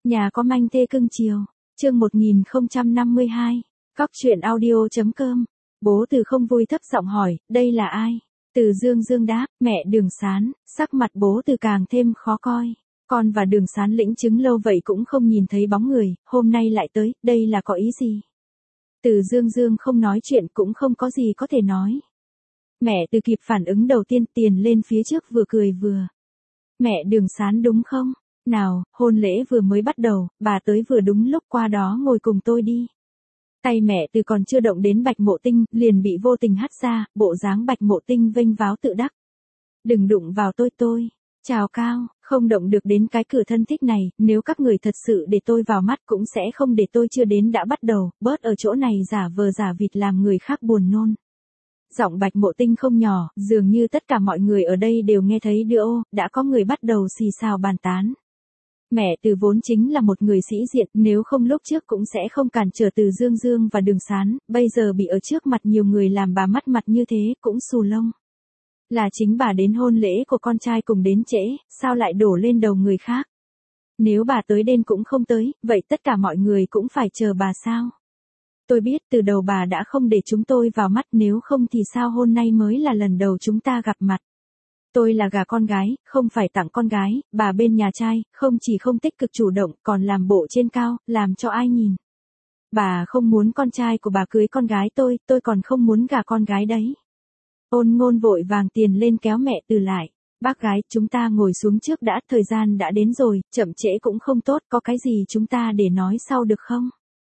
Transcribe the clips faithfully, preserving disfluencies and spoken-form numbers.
Nhà có manh thê cưng chiều. Chương một nghìn không trăm năm mươi hai. Cóc truyện audio.com. Bố Từ không vui thấp giọng hỏi, đây là ai? Từ Dương Dương đáp, mẹ Đường Sán. Sắc mặt bố Từ càng thêm khó coi. Con và Đường Sán lĩnh chứng lâu vậy cũng không nhìn thấy bóng người, hôm nay lại tới, đây là có ý gì? Từ Dương Dương không nói chuyện cũng không có gì có thể nói. Mẹ Từ kịp phản ứng đầu tiên tiền lên phía trước vừa cười vừa. Mẹ Đường Sán đúng không? Nào, hôn lễ vừa mới bắt đầu, bà tới vừa đúng lúc, qua đó ngồi cùng tôi đi. Tay mẹ Từ còn chưa động đến Bạch Mộ Tinh, liền bị vô tình hất ra, bộ dáng Bạch Mộ Tinh vênh váo tự đắc. Đừng đụng vào tôi tôi. Chào cao, không động được đến cái cửa thân thích này, nếu các người thật sự để tôi vào mắt cũng sẽ không để tôi chưa đến đã bắt đầu, bớt ở chỗ này giả vờ giả vịt làm người khác buồn nôn. Giọng Bạch Mộ Tinh không nhỏ, dường như tất cả mọi người ở đây đều nghe thấy đưa ô, đã có người bắt đầu xì xào bàn tán. Mẹ Từ vốn chính là một người sĩ diện, nếu không lúc trước cũng sẽ không cản trở Từ Dương Dương và Đường Sán, bây giờ bị ở trước mặt nhiều người làm bà mất mặt như thế, cũng xù lông. Là chính bà đến hôn lễ của con trai cùng đến trễ, sao lại đổ lên đầu người khác? Nếu bà tới đêm cũng không tới, vậy tất cả mọi người cũng phải chờ bà sao? Tôi biết từ đầu bà đã không để chúng tôi vào mắt, nếu không thì sao hôm nay mới là lần đầu chúng ta gặp mặt. Tôi là gà con gái, không phải tặng con gái, bà bên nhà trai, không chỉ không tích cực chủ động, còn làm bộ trên cao, làm cho ai nhìn. Bà không muốn con trai của bà cưới con gái tôi, tôi còn không muốn gả con gái đấy. Ôn Ngôn vội vàng tiền lên kéo mẹ Từ lại. Bác gái, chúng ta ngồi xuống trước đã, thời gian đã đến rồi, chậm trễ cũng không tốt, có cái gì chúng ta để nói sau được không?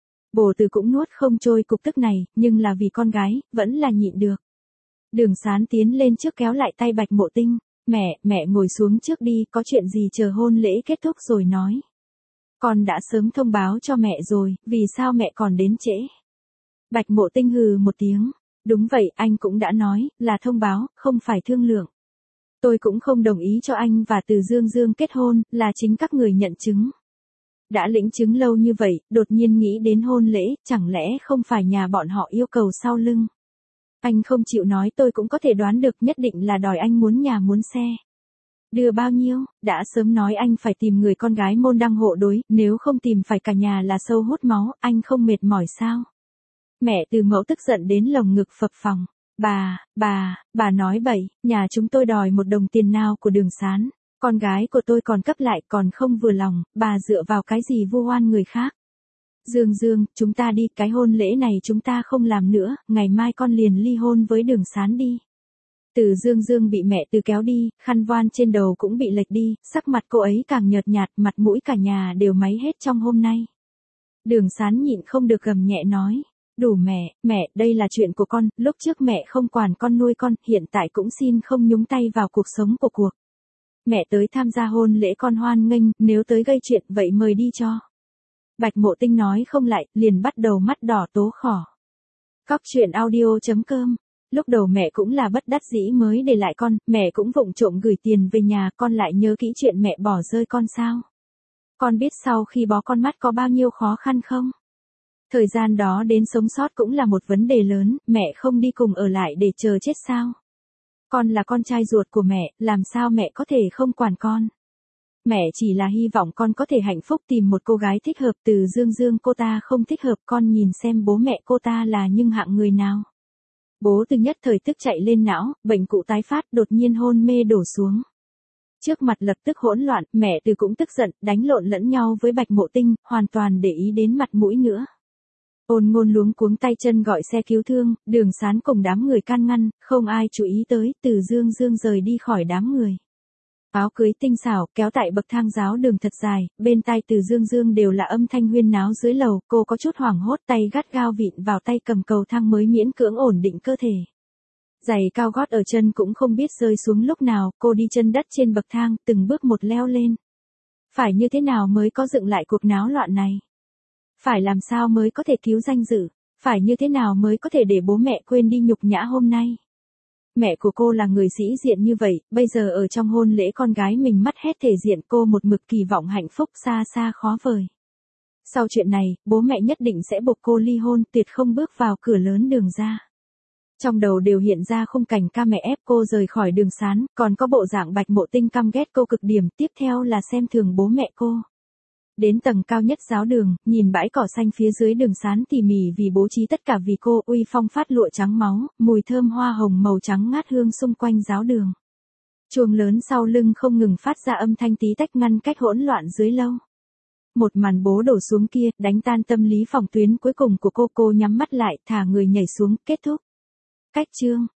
Bồ Từ cũng nuốt không trôi cục tức này, nhưng là vì con gái, vẫn là nhịn được. Đường Sán tiến lên trước kéo lại tay Bạch Mộ Tinh. Mẹ, mẹ ngồi xuống trước đi, có chuyện gì chờ hôn lễ kết thúc rồi nói. Con đã sớm thông báo cho mẹ rồi, vì sao mẹ còn đến trễ? Bạch Mộ Tinh hừ một tiếng. Đúng vậy, anh cũng đã nói, là thông báo, không phải thương lượng. Tôi cũng không đồng ý cho anh và Từ Dương Dương kết hôn, là chính các người nhận chứng. Đã lĩnh chứng lâu như vậy, đột nhiên nghĩ đến hôn lễ, chẳng lẽ không phải nhà bọn họ yêu cầu sau lưng. Anh không chịu nói tôi cũng có thể đoán được, nhất định là đòi anh muốn nhà muốn xe. Đưa bao nhiêu, đã sớm nói anh phải tìm người con gái môn đăng hộ đối, nếu không tìm phải cả nhà là sâu hút máu, anh không mệt mỏi sao? Mẹ Từ Mẫu tức giận đến lồng ngực phập phồng. Bà, bà, bà nói bậy, nhà chúng tôi đòi một đồng tiền nào của Đường Sán. Con gái của tôi còn cấp lại còn không vừa lòng, bà dựa vào cái gì vu oan người khác. Dương Dương, chúng ta đi, cái hôn lễ này chúng ta không làm nữa, ngày mai con liền ly hôn với Đường Sán đi. Từ Dương Dương bị mẹ Từ kéo đi, khăn voan trên đầu cũng bị lệch đi, sắc mặt cô ấy càng nhợt nhạt, mặt mũi cả nhà đều máy hết trong hôm nay. Đường Sán nhịn không được gầm nhẹ nói. Đủ mẹ, mẹ, đây là chuyện của con, lúc trước mẹ không quản con nuôi con, hiện tại cũng xin không nhúng tay vào cuộc sống của cuộc. Mẹ tới tham gia hôn lễ con hoan nghênh, nếu tới gây chuyện vậy mời đi cho. Bạch Mộ Tinh nói không lại, liền bắt đầu mắt đỏ tố khỏ. Cóc truyện audio.com. Lúc đầu mẹ cũng là bất đắc dĩ mới để lại con, mẹ cũng vụng trộm gửi tiền về nhà, con lại nhớ kỹ chuyện mẹ bỏ rơi con sao. Con biết sau khi bó con mắt có bao nhiêu khó khăn không? Thời gian đó đến sống sót cũng là một vấn đề lớn, mẹ không đi cùng ở lại để chờ chết sao? Con là con trai ruột của mẹ, làm sao mẹ có thể không quản con? Mẹ chỉ là hy vọng con có thể hạnh phúc tìm một cô gái thích hợp. Từ Dương Dương cô ta không thích hợp, con nhìn xem bố mẹ cô ta là nhưng hạng người nào. Bố Từ nhất thời tức chạy lên não, bệnh cũ tái phát, đột nhiên hôn mê đổ xuống. Trước mặt lập tức hỗn loạn, mẹ Từ cũng tức giận, đánh lộn lẫn nhau với Bạch Mộ Tinh, hoàn toàn để ý đến mặt mũi nữa. Ôn Ngôn luống cuống tay chân gọi xe cứu thương, Đường Sán cùng đám người can ngăn, không ai chú ý tới, Từ Dương Dương rời đi khỏi đám người. Áo cưới tinh xảo, kéo tại bậc thang giáo đường thật dài, bên tai Từ Dương Dương đều là âm thanh huyên náo dưới lầu, cô có chút hoảng hốt, tay gắt gao vịn vào tay cầm cầu thang mới miễn cưỡng ổn định cơ thể. Giày cao gót ở chân cũng không biết rơi xuống lúc nào, cô đi chân đất trên bậc thang, từng bước một leo lên. Phải như thế nào mới có dựng lại cuộc náo loạn này? Phải làm sao mới có thể cứu danh dự? Phải như thế nào mới có thể để bố mẹ quên đi nhục nhã hôm nay? Mẹ của cô là người sĩ diện như vậy, bây giờ ở trong hôn lễ con gái mình mất hết thể diện, cô một mực kỳ vọng hạnh phúc xa xa khó vời. Sau chuyện này, bố mẹ nhất định sẽ buộc cô ly hôn, tuyệt không bước vào cửa lớn Đường ra. Trong đầu đều hiện ra khung cảnh ca mẹ ép cô rời khỏi Đường Sán, còn có bộ dạng Bạch Mộ Tinh căm ghét cô cực điểm, tiếp theo là xem thường bố mẹ cô. Đến tầng cao nhất giáo đường, nhìn bãi cỏ xanh phía dưới đường sán tỉ mỉ vì bố trí tất cả vì cô, uy phong phát lụa trắng máu, mùi thơm hoa hồng màu trắng ngát hương xung quanh giáo đường. Chuông lớn sau lưng không ngừng phát ra âm thanh tí tách ngăn cách hỗn loạn dưới lâu. Một màn bố đổ xuống kia, đánh tan tâm lý phòng tuyến cuối cùng của cô, cô nhắm mắt lại, thả người nhảy xuống, kết thúc. Cách chương.